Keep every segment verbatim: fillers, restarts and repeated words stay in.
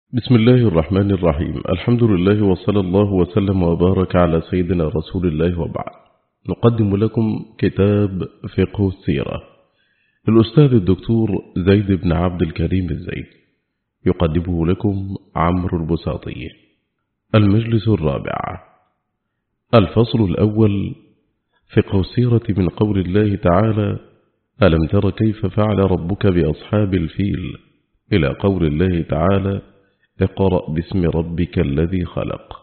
بسم الله الرحمن الرحيم. الحمد لله وصلى الله وسلم وبارك على سيدنا رسول الله وبعد. نقدم لكم كتاب فقه السيرة للأستاذ الدكتور زيد بن عبد الكريم الزيد، يقدمه لكم عمرو البساطي. المجلس الرابع، الفصل الأول، فقه السيرة من قول الله تعالى: ألم تر كيف فعل ربك بأصحاب الفيل، إلى قول الله تعالى: اقرأ باسم ربك الذي خلق.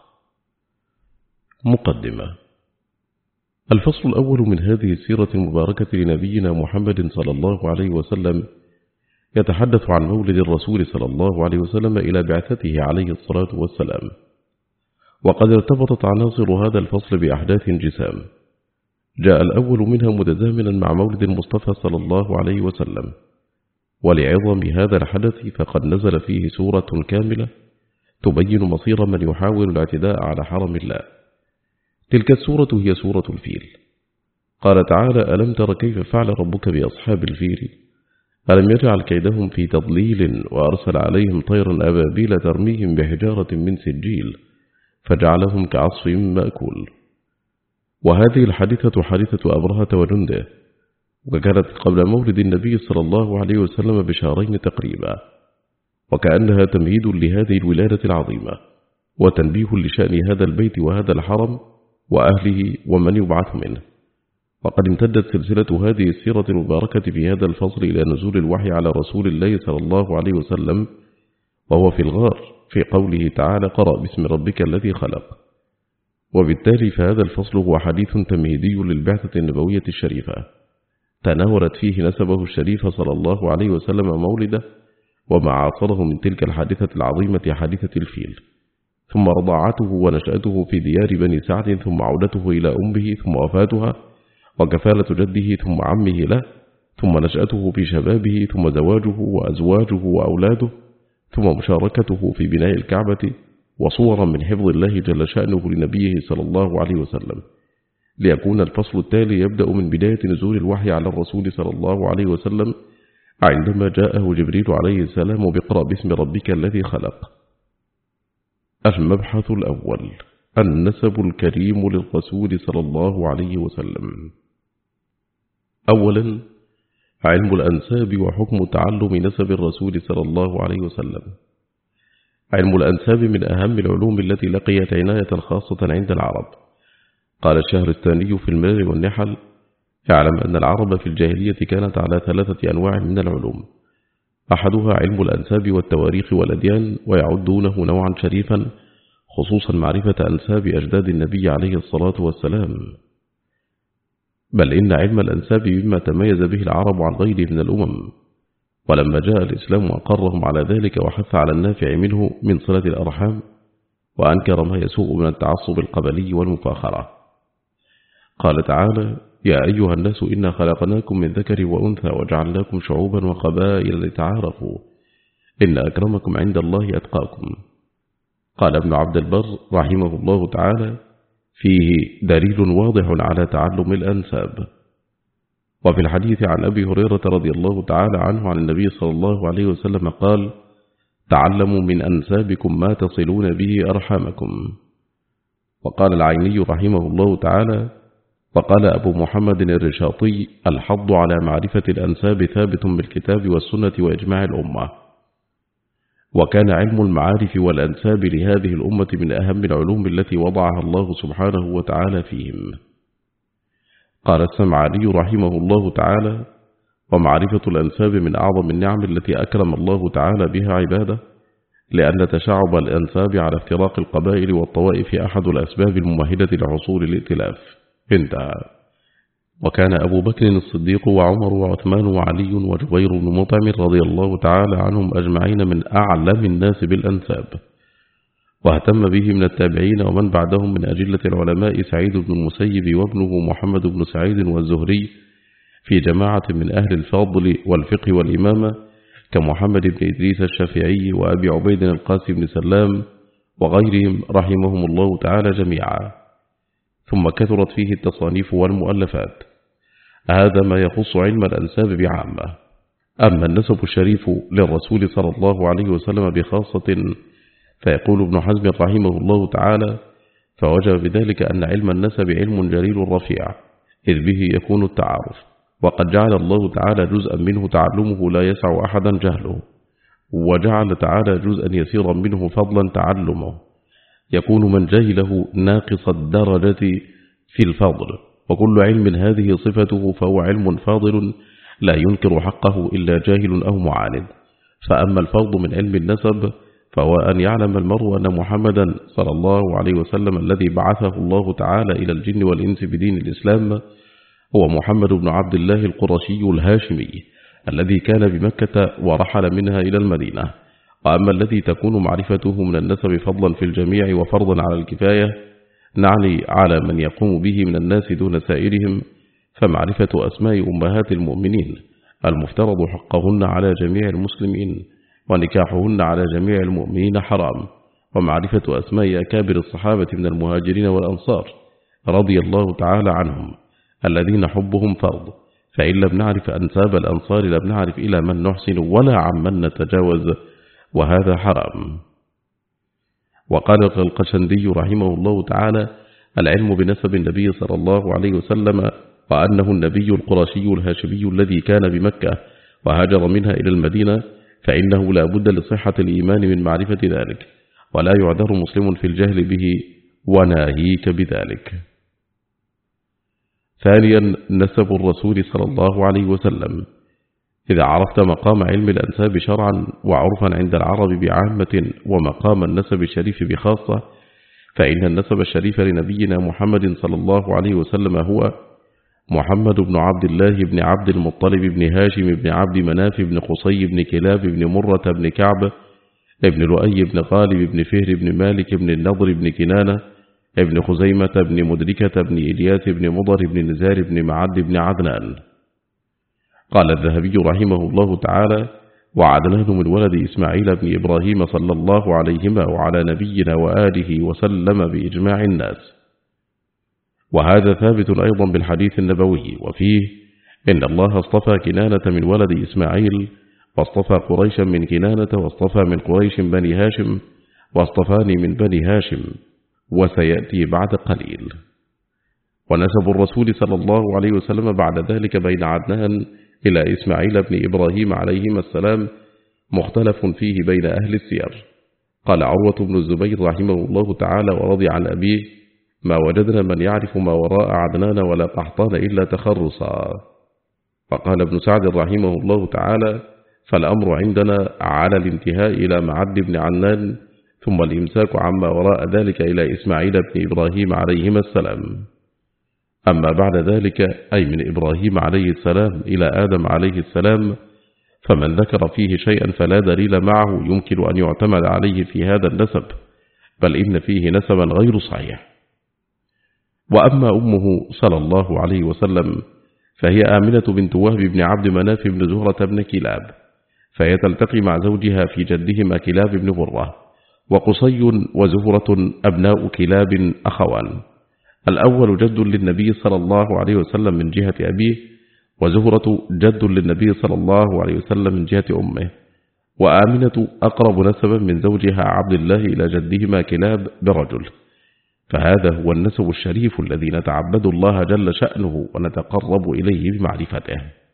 مقدمة. الفصل الأول من هذه السيرة المباركة لنبينا محمد صلى الله عليه وسلم يتحدث عن مولد الرسول صلى الله عليه وسلم إلى بعثته عليه الصلاة والسلام، وقد ارتبطت عناصر هذا الفصل بأحداث جسام، جاء الأول منها متزامنا مع مولد المصطفى صلى الله عليه وسلم، ولعظم هذا الحدث فقد نزل فيه سورة كاملة تبين مصير من يحاول الاعتداء على حرم الله. تلك السورة هي سورة الفيل. قال تعالى: ألم تر كيف فعل ربك بأصحاب الفيل، ألم يجعل كيدهم في تضليل، وأرسل عليهم طيرا أبابيل ترميهم بحجارة من سجيل فجعلهم كعصف مأكول. وهذه الحادثة حادثة أبرهة وجنده، وكانت قبل مولد النبي صلى الله عليه وسلم بشهرين تقريبا، وكأنها تمهيد لهذه الولادة العظيمة وتنبيه لشأن هذا البيت وهذا الحرم وأهله ومن يبعث منه. وقد امتدت سلسلة هذه السيرة المباركة في هذا الفصل إلى نزول الوحي على رسول الله صلى الله عليه وسلم وهو في الغار، في قوله تعالى: اقرأ باسم ربك الذي خلق. وبالتالي فهذا الفصل هو حديث تمهيدي للبعثة النبوية الشريفة، تناولت فيه نسبه الشريف صلى الله عليه وسلم مولده وما عاصره من تلك الحادثة العظيمة حادثة الفيل، ثم رضاعته ونشأته في ديار بني سعد، ثم عودته إلى أمه، ثم وفاتها، وكفالة جده ثم عمه له، ثم نشأته في شبابه، ثم زواجه وأزواجه وأولاده، ثم مشاركته في بناء الكعبة، وصورا من حفظ الله جل شأنه لنبيه صلى الله عليه وسلم، ليكون الفصل التالي يبدأ من بداية نزول الوحي على الرسول صلى الله عليه وسلم عندما جاءه جبريل عليه السلام بقرأ باسم ربك الذي خلق. المبحث الأول، النسب الكريم للرسول صلى الله عليه وسلم. أولا، علم الأنساب وحكم تعلم نسب الرسول صلى الله عليه وسلم. علم الأنساب من أهم العلوم التي لقيت عناية خاصة عند العرب. قال الشهرستاني في الملل والنحل: اعلم أن العرب في الجاهلية كانت على ثلاثة أنواع من العلوم، أحدها علم الأنساب والتواريخ والأديان، ويعدونه نوعا شريفا، خصوصا معرفة أنساب أجداد النبي عليه الصلاة والسلام. بل إن علم الأنساب مما تميز به العرب عن غيره من الأمم، ولما جاء الإسلام أقرهم على ذلك وحث على النافع منه من صلة الأرحام، وأنكر ما يسوء من التعصب القبلي والمفاخرة. قال تعالى: يا أيها الناس إنا خلقناكم من ذكر وأنثى وجعلناكم شعوبا وقبائل لتعارفوا إن أكرمكم عند الله أتقاكم. قال ابن عبد البر رحمه الله تعالى: فيه دليل واضح على تعلم الأنساب. وفي الحديث عن أبي هريرة رضي الله تعالى عنه عن النبي صلى الله عليه وسلم قال: تعلموا من أنسابكم ما تصلون به أرحامكم. وقال العيني رحمه الله تعالى: وقال أبو محمد الرشاطي: الحض على معرفة الأنساب ثابت بالكتاب والسنة وإجماع الأمة. وكان علم المعارف والأنساب لهذه الأمة من أهم العلوم التي وضعها الله سبحانه وتعالى فيهم. قال السمعاني رحمه الله تعالى: ومعرفة الأنساب من أعظم النعم التي أكرم الله تعالى بها عباده، لأن تشعب الأنساب على افتراق القبائل والطوائف أحد الأسباب الممهدة لحصول الائتلاف. انتهى. وكان أبو بكر الصديق وعمر وعثمان وعلي وجبير بن مطعم رضي الله تعالى عنهم أجمعين من أعلم الناس بالأنساب، واهتم به من التابعين ومن بعدهم من أجلة العلماء سعيد بن المسيب وابنه محمد بن سعيد والزهري، في جماعة من أهل الفضل والفقه والإمامة كمحمد بن إدريس الشافعي وأبي عبيد القاسم بن سلام وغيرهم رحمهم الله تعالى جميعا. ثم كثرت فيه التصانيف والمؤلفات. هذا ما يخص علم الأنساب بعامة. أما النسب الشريف للرسول صلى الله عليه وسلم بخاصة فيقول ابن حزم رحمه الله تعالى: فوجب بذلك أن علم النسب علم جليل رفيع، إذ به يكون التعارف، وقد جعل الله تعالى جزءا منه تعلمه لا يسع أحدا جهله، وجعل تعالى جزءا يسيرا منه فضلا تعلمه، يكون من جهله ناقص الدرجة في الفضل، وكل علم هذه صفته فهو علم فاضل لا ينكر حقه إلا جاهل أو معاند. فأما الفضل من علم النسب فهو أن يعلم المرء أن محمدا صلى الله عليه وسلم الذي بعثه الله تعالى إلى الجن والإنس بدين الإسلام هو محمد بن عبد الله القرشي الهاشمي الذي كان بمكة ورحل منها إلى المدينة. وأما الذي تكون معرفته من النسب فضلا في الجميع وفرضا على الكفاية، نعني على من يقوم به من الناس دون سائرهم، فمعرفة أسماء أمهات المؤمنين المفترض حقهن على جميع المسلمين، ونكاحهن على جميع المؤمنين حرام، ومعرفة أسماء أكابر الصحابة من المهاجرين والأنصار رضي الله تعالى عنهم الذين حبهم فرض، فإن لم نعرف أنساب الأنصار لم نعرف إلى من نحسن ولا عمن نتجاوز، وهذا حرام. وقال القشندي رحمه الله تعالى: العلم بنسب النبي صلى الله عليه وسلم وأنه النبي القرشي الهاشمي الذي كان بمكة وهاجر منها إلى المدينة، فإنه لا بد لصحة الإيمان من معرفة ذلك، ولا يعذر مسلم في الجهل به، وناهيك بذلك. ثانيا، نسب الرسول صلى الله عليه وسلم. إذا عرفت مقام علم الأنساب شرعا وعرفا عند العرب بعامة، ومقام النسب الشريف بخاصة، فإن النسب الشريف لنبينا محمد صلى الله عليه وسلم هو محمد بن عبد الله بن عبد المطلب بن هاشم بن عبد مناف بن قصي بن كلاب بن مرة بن كعب ابن لؤي بن غالب بن فهر بن مالك بن النضر بن كنانة ابن خزيمة بن مدركة بن إلياس بن مضر بن نزار بن معد بن عدنان. قال الذهبي رحمه الله تعالى: وعدنان من ولد إسماعيل بن إبراهيم صلى الله عليهما وعلى نبينا وآله وسلم بإجماع الناس. وهذا ثابت أيضا بالحديث النبوي، وفيه: إن الله اصطفى كنانة من ولد إسماعيل، واصطفى قريشا من كنانة، واصطفى من قريش بني هاشم، واصطفاني من بني هاشم، وسيأتي بعد قليل. ونسب الرسول صلى الله عليه وسلم بعد ذلك بين عدنان إلى إسماعيل بن إبراهيم عليهما السلام مختلف فيه بين أهل السير. قال عروة بن الزبير رحمه الله تعالى ورضي عن أبيه: ما وجدنا من يعرف ما وراء عدنان ولا قحطان إلا تخرصا. فقال ابن سعد رحمه الله تعالى: فالأمر عندنا على الانتهاء إلى معد بن عنان، ثم الإمساك عما وراء ذلك إلى إسماعيل بن إبراهيم عليهما السلام. أما بعد ذلك، أي من إبراهيم عليه السلام إلى آدم عليه السلام، فمن ذكر فيه شيئا فلا دليل معه يمكن أن يعتمد عليه في هذا النسب، بل إن فيه نسبا غير صحيح. وأما أمه صلى الله عليه وسلم فهي آمنة بنت وهب بن عبد مناف بن زهرة بن كلاب، فهي تلتقي مع زوجها في جدهما كلاب بن مرة. وقصي وزهرة أبناء كلاب أخوان، الأول جد للنبي صلى الله عليه وسلم من جهة أبيه، وزهرة جد للنبي صلى الله عليه وسلم من جهة أمه. وآمنة أقرب نسبا من زوجها عبد الله إلى جدهما كلاب برجل، فهذا هو النسب الشريف الذي نتعبد الله جل شأنه ونتقرب إليه بمعرفته.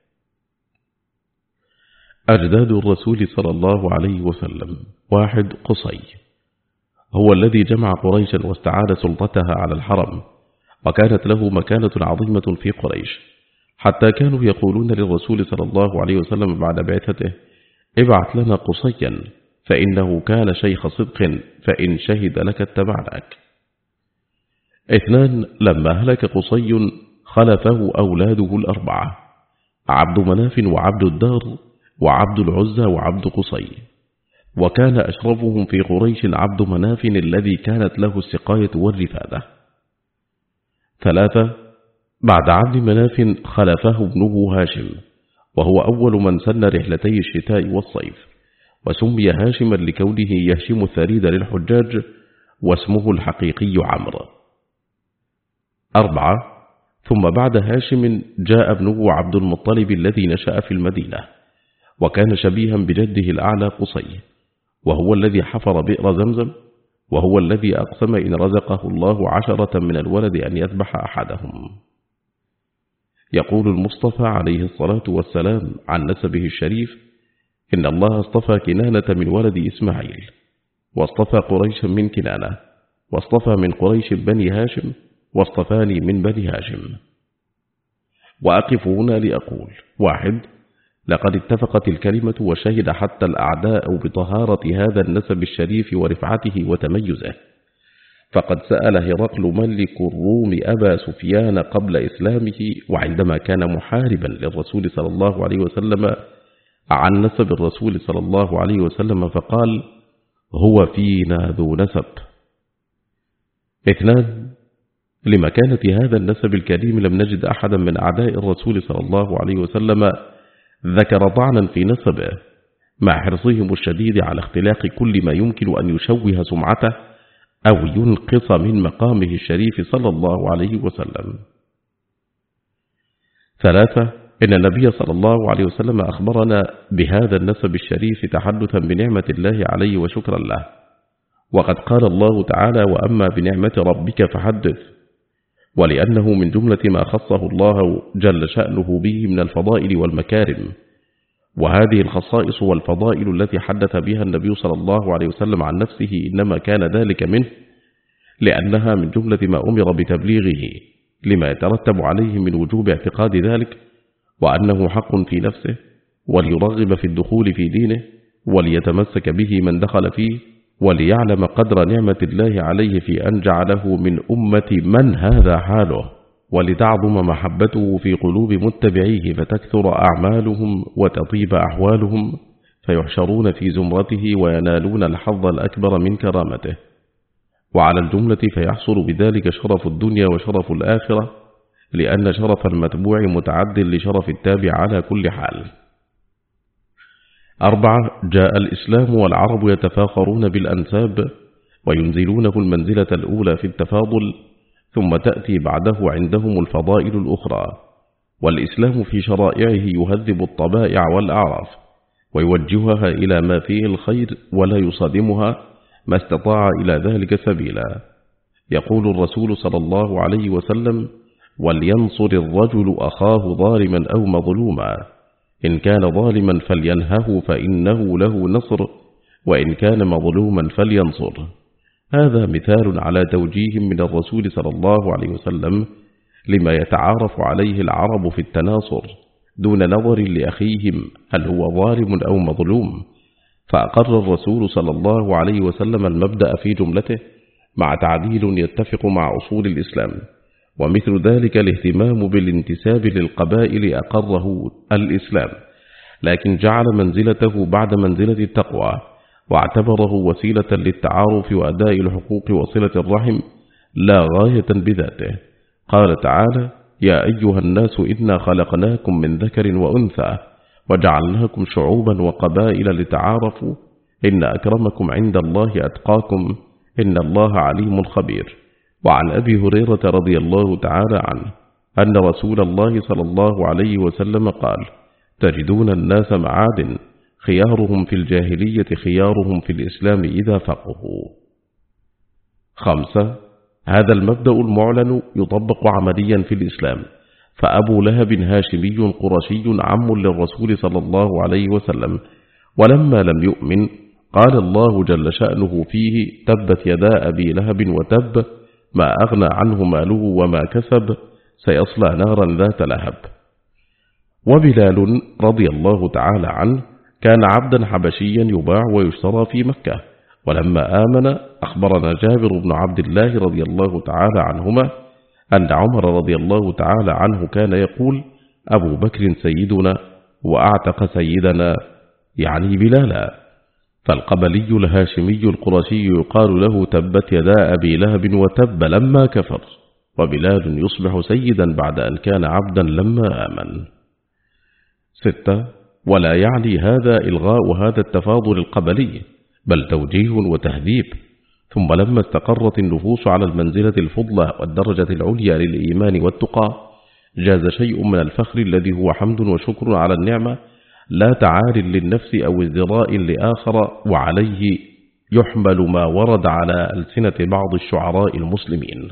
أجداد الرسول صلى الله عليه وسلم: واحد، قصي، هو الذي جمع قريشا واستعاد سلطتها على الحرم، وكانت له مكانة عظيمة في قريش، حتى كانوا يقولون للرسول صلى الله عليه وسلم بعد بعثته: ابعث لنا قصيا فإنه كان شيخ صدق، فإن شهد لك اتبعناك. اثنان، لما هلك قصي خلفه أولاده الأربعة: عبد مناف وعبد الدار وعبد العزى وعبد قصي، وكان أشرفهم في قريش عبد مناف الذي كانت له السقاية والرفادة. ثلاثة، بعد عبد مناف خلفه ابنه هاشم، وهو أول من سن رحلتي الشتاء والصيف، وسمي هاشما لكونه يهشم الثريد للحجاج، واسمه الحقيقي عمرو. أربعة، ثم بعد هاشم جاء ابنه عبد المطلب الذي نشأ في المدينة، وكان شبيها بجده الأعلى قصي، وهو الذي حفر بئر زمزم، وهو الذي أقسم إن رزقه الله عشرة من الولد أن يذبح أحدهم. يقول المصطفى عليه الصلاة والسلام عن نسبه الشريف: إن الله اصطفى كنانة من ولد إسماعيل، واصطفى قريشا من كنانة، واصطفى من قريش بني هاشم، واصطفاني من بني هاشم. وأقف هنا لأقول: واحد، لقد اتفقت الكلمة وشهد حتى الأعداء بطهارة هذا النسب الشريف ورفعته وتميزه، فقد سأل هرقل ملك الروم أبا سفيان قبل إسلامه وعندما كان محاربا للرسول صلى الله عليه وسلم عن نسب الرسول صلى الله عليه وسلم، فقال: هو فينا ذو نسب. اثنان، لمكانة هذا النسب الكريم لم نجد أحدا من أعداء الرسول صلى الله عليه وسلم ذكر طعنا في نسبه، مع حرصهم الشديد على اختلاق كل ما يمكن أن يشوه سمعته أو ينقص من مقامه الشريف صلى الله عليه وسلم. ثلاثة، إن النبي صلى الله عليه وسلم أخبرنا بهذا النسب الشريف تحدثا بنعمة الله عليه وشكرا له، وقد قال الله تعالى: وأما بنعمة ربك فحدث، ولأنه من جملة ما خصه الله جل شأنه به من الفضائل والمكارم. وهذه الخصائص والفضائل التي حدث بها النبي صلى الله عليه وسلم عن نفسه إنما كان ذلك منه لأنها من جملة ما أمر بتبليغه، لما يترتب عليه من وجوب اعتقاد ذلك، وأنه حق في نفسه، وليرغب في الدخول في دينه، وليتمسك به من دخل فيه، وليعلم قدر نعمة الله عليه في أن جعله من أمة من هذا حاله، ولتعظم محبته في قلوب متبعيه فتكثر أعمالهم وتطيب أحوالهم، فيحشرون في زمرته وينالون الحظ الأكبر من كرامته. وعلى الجملة فيحصل بذلك شرف الدنيا وشرف الآخرة، لأن شرف المتبوع متعد لشرف التابع على كل حال. أربعة، جاء الإسلام والعرب يتفاخرون بالأنساب وينزلونه المنزلة الأولى في التفاضل، ثم تأتي بعده عندهم الفضائل الأخرى. والإسلام في شرائعه يهذب الطبائع والأعراف ويوجهها إلى ما فيه الخير ولا يصادمها ما استطاع إلى ذلك سبيلا. يقول الرسول صلى الله عليه وسلم: ولينصر الرجل أخاه ظالما أو مظلوما، إن كان ظالما فلينهه فإنه له نصر، وإن كان مظلوما فلينصر. هذا مثال على توجيه من الرسول صلى الله عليه وسلم لما يتعارف عليه العرب في التناصر دون نظر لأخيهم هل هو ظالم أو مظلوم، فأقر الرسول صلى الله عليه وسلم المبدأ في جملته مع تعديل يتفق مع أصول الإسلام. ومثل ذلك الاهتمام بالانتساب للقبائل أقره الإسلام، لكن جعل منزلته بعد منزلة التقوى، واعتبره وسيلة للتعارف وأداء الحقوق وصلة الرحم لا غاية بذاته. قال تعالى: يا أيها الناس إنا خلقناكم من ذكر وأنثى وجعلناكم شعوبا وقبائل لتعارفوا إن أكرمكم عند الله أتقاكم إن الله عليم خبير. وعن أبي هريرة رضي الله تعالى عنه أن رسول الله صلى الله عليه وسلم قال: تجدون الناس معادن، خيارهم في الجاهلية خيارهم في الإسلام إذا فقهوا. خمسة، هذا المبدأ المعلن يطبق عمليا في الإسلام، فأبو لهب هاشمي قرشي عم للرسول صلى الله عليه وسلم، ولما لم يؤمن قال الله جل شأنه فيه: تبت يدا أبي لهب وتب، ما أغنى عنه ماله وما كسب، سيصلى نارا ذات لهب. وبلال رضي الله تعالى عنه كان عبدا حبشيا يباع ويشترى في مكة، ولما آمن أخبرنا جابر بن عبد الله رضي الله تعالى عنهما أن عمر رضي الله تعالى عنه كان يقول: أبو بكر سيدنا وأعتق سيدنا، يعني بلالا. فالقبلي الهاشمي القرشي يقال له: تبت يدا أبي لهب وتب لما كفر، وبلال يصبح سيدا بعد أن كان عبدا لما آمن. ستة، ولا يعني هذا إلغاء هذا التفاضل القبلي، بل توجيه وتهذيب. ثم لما استقرت النفوس على المنزلة الفضلى والدرجة العليا للإيمان والتقى، جاز شيء من الفخر الذي هو حمد وشكر على النعمة لا تعار للنفس أو ازدراء لآخر، وعليه يحمل ما ورد على ألسنة بعض الشعراء المسلمين.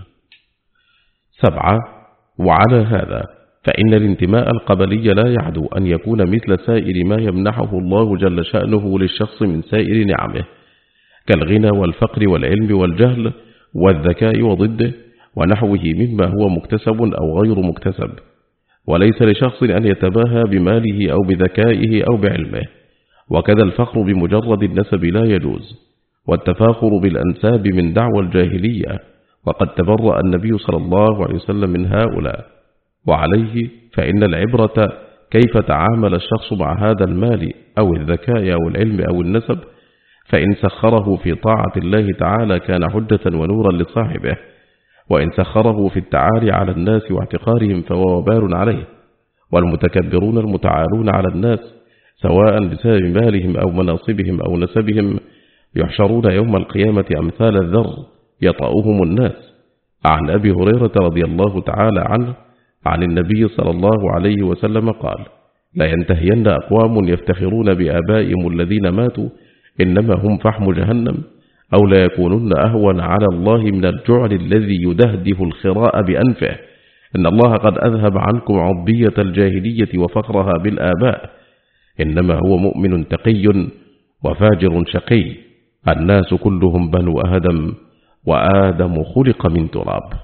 سبعة. وعلى هذا فإن الانتماء القبلي لا يعدو أن يكون مثل سائر ما يمنحه الله جل شأنه للشخص من سائر نعمه، كالغنى والفقر والعلم والجهل والذكاء وضده ونحوه مما هو مكتسب أو غير مكتسب، وليس لشخص أن يتباهى بماله أو بذكائه أو بعلمه. وكذا الفخر بمجرد النسب لا يجوز، والتفاخر بالأنساب من دعوى الجاهلية، وقد تبرأ النبي صلى الله عليه وسلم من هؤلاء. وعليه فإن العبرة كيف تعامل الشخص مع هذا المال أو الذكاء أو العلم أو النسب، فإن سخره في طاعة الله تعالى كان حجة ونورا لصاحبه، وإن سخره في التعالي على الناس واعتقارهم فهو وبال عليه. والمتكبرون المتعالون على الناس سواء بسبب مالهم أو مناصبهم أو نسبهم يحشرون يوم القيامة أمثال الذر يطأهم الناس. عن أبي هريرة رضي الله تعالى عنه عن النبي صلى الله عليه وسلم قال: لا ينتهين أقوام يفتخرون بآبائهم الذين ماتوا إنما هم فحم جهنم، أو لا يكونن أهون على الله من الجعل الذي يدهده الخراء بأنفه، إن الله قد أذهب عنكم عضبية الجاهلية وفخرها بالآباء، إنما هو مؤمن تقي وفاجر شقي، الناس كلهم بنو آدم وآدم خلق من تراب.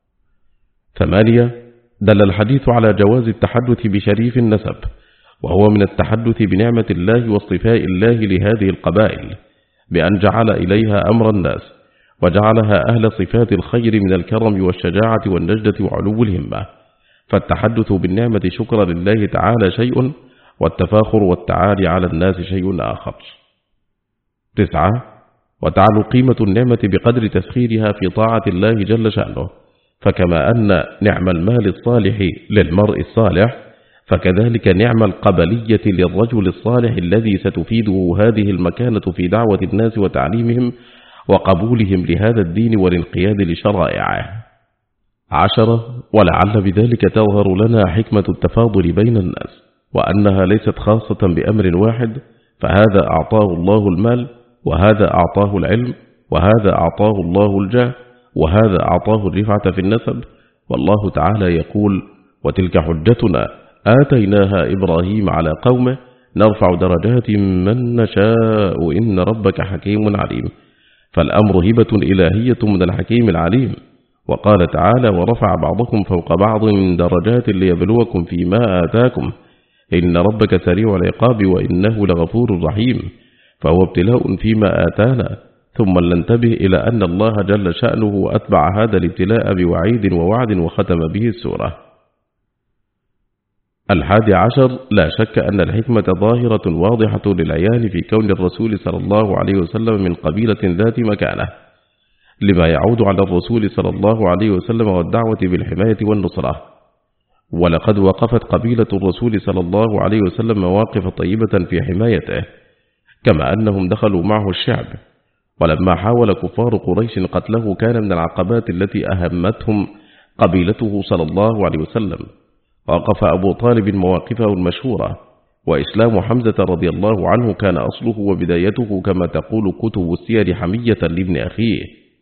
ثمانية. دل الحديث على جواز التحدث بشريف النسب، وهو من التحدث بنعمة الله واصطفاء الله لهذه القبائل بأن جعل إليها أمر الناس، وجعلها أهل صفات الخير من الكرم والشجاعة والنجدة وعلو الهمة. فالتحدث بالنعمة شكرا لله تعالى شيء، والتفاخر والتعالي على الناس شيء آخر. تسعة. وتعلو قيمة النعمة بقدر تسخيرها في طاعة الله جل شأنه، فكما أن نعم المال الصالح للمرء الصالح، فكذلك نعم القبلية للرجل الصالح الذي ستفيده هذه المكانة في دعوة الناس وتعليمهم وقبولهم لهذا الدين والانقياد لشرائعه. عشرة. ولعل بذلك تظهر لنا حكمة التفاضل بين الناس، وأنها ليست خاصة بأمر واحد، فهذا أعطاه الله المال، وهذا أعطاه العلم، وهذا أعطاه الله الجاه، وهذا أعطاه الرفعة في النسب. والله تعالى يقول: وتلك حجتنا آتيناها إبراهيم على قومه نرفع درجات من نشاء إن ربك حكيم عليم. فالأمر هبة إلهية من الحكيم العليم. وقال تعالى: ورفع بعضكم فوق بعض من درجات ليبلوكم فيما آتاكم إن ربك سريع العقاب وإنه لغفور رحيم. فهو ابتلاء فيما آتانا، ثم ننتبه إلى أن الله جل شأنه أتبع هذا الابتلاء بوعيد ووعد وختم به السورة. الحادي عشر. لا شك أن الحكمة ظاهرة واضحة للعيان في كون الرسول صلى الله عليه وسلم من قبيلة ذات مكانة، لما يعود على الرسول صلى الله عليه وسلم والدعوة بالحماية والنصرة. ولقد وقفت قبيلة الرسول صلى الله عليه وسلم مواقف طيبة في حمايته، كما أنهم دخلوا معه الشعب. ولما حاول كفار قريش قتله كان من العقبات التي أهمتهم قبيلته صلى الله عليه وسلم. وقف أبو طالب مواقفه المشهورة، وإسلام حمزة رضي الله عنه كان أصله وبدايته كما تقول كتب السير حمية لابن أخيه.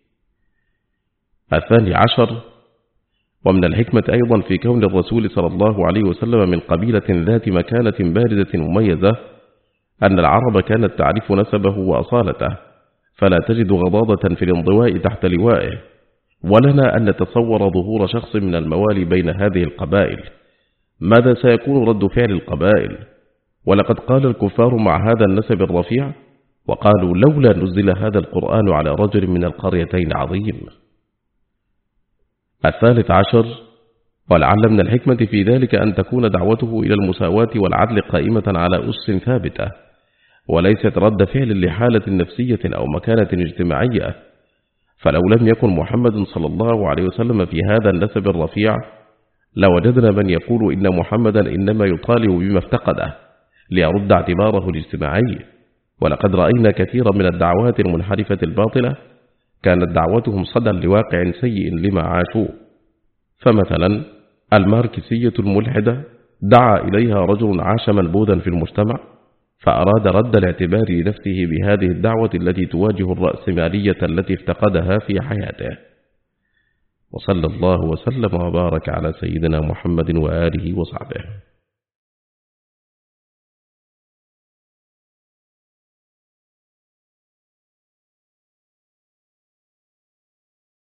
الثاني عشر. ومن الحكمة أيضا في كون الرسول صلى الله عليه وسلم من قبيلة ذات مكانة باردة مميزة أن العرب كانت تعرف نسبه وأصالته، فلا تجد غضاضة في الانضواء تحت لوائه. ولنا أن نتصور ظهور شخص من الموالي بين هذه القبائل، ماذا سيكون رد فعل القبائل؟ ولقد قال الكفار مع هذا النسب الرفيع، وقالوا: لولا نزل هذا القرآن على رجل من القريتين عظيم. الثالث عشر. ولعل من الحكمة في ذلك أن تكون دعوته إلى المساواة والعدل قائمة على أسس ثابتة، وليست رد فعل لحالة نفسية أو مكانة اجتماعية. فلو لم يكن محمد صلى الله عليه وسلم في هذا النسب الرفيع لوجدنا من يقول إن محمدا إنما يطالب بما افتقده ليرد اعتباره الاجتماعي. ولقد رأينا كثيرا من الدعوات المنحرفة الباطلة كانت دعوتهم صدى لواقع سيء لما عاشوه. فمثلا الماركسية الملحدة دعا إليها رجل عاش منبوذا في المجتمع، فأراد رد الاعتبار لنفسه بهذه الدعوة التي تواجه الرأسمالية التي افتقدها في حياته. وصلى الله وسلم وبارك على سيدنا محمد وآله وصحبه.